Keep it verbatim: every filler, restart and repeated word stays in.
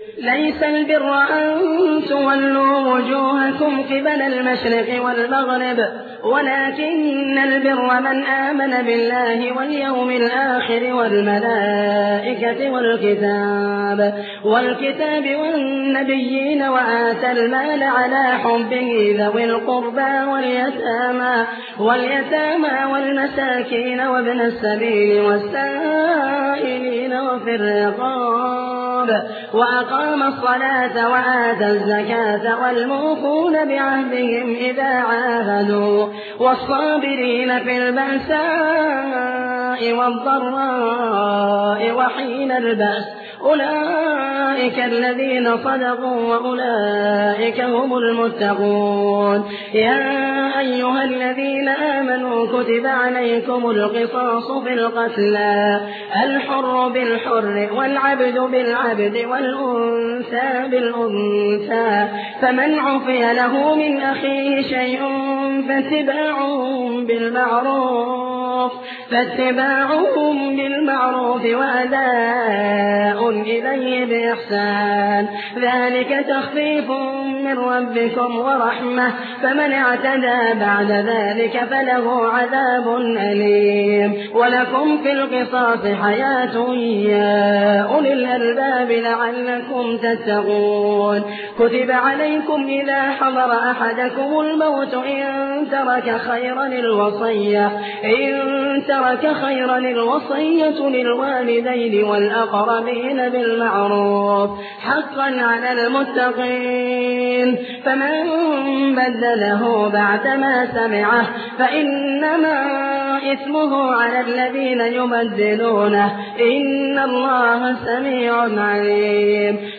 ليس البر أن تولوا وجوهكم قبل المشرق والمغرب ولكن البر من آمن بالله واليوم الآخر والملائكة والكتاب والكتاب والنبيين وآتى المال على حبه ذوي القربى واليتامى واليتامى والمساكين وابن السبيل والسائلين وفي الرقاب وأقام الصلاة وآتى الزكاة والموفون بعهدهم إذا عاهدوا والصابرين في البأساء والضراء وحين البأس أولئك الذين صدقوا وأولئك هم المتقون. يا أيها الذين آمنوا كتب عليكم القصاص في القتلى الحر بالحر والعبد بالعبد والأنثى بالأنثى فمن عفي له من أخيه شيء فاتباع بالمعروف فاتباع بالمعروف وأداء إليه بإحسان ذلك تخفيف من ربكم ورحمة فمن اعتدى بعد ذلك فله عذاب أليم. ولكم في القصاص حياة يا أولي الألباب لعلكم تتقون. كتب عليكم إذا حضر أحدكم الموت إن ترك خيرا الوصية إن ترك خيرا الوصية للوالدين والأقربين بالمعروف حقا على المتقين. فمن بدله بعدما سمعه فإنما إثمه على الذين يبدلونه إن الله سميع عليم.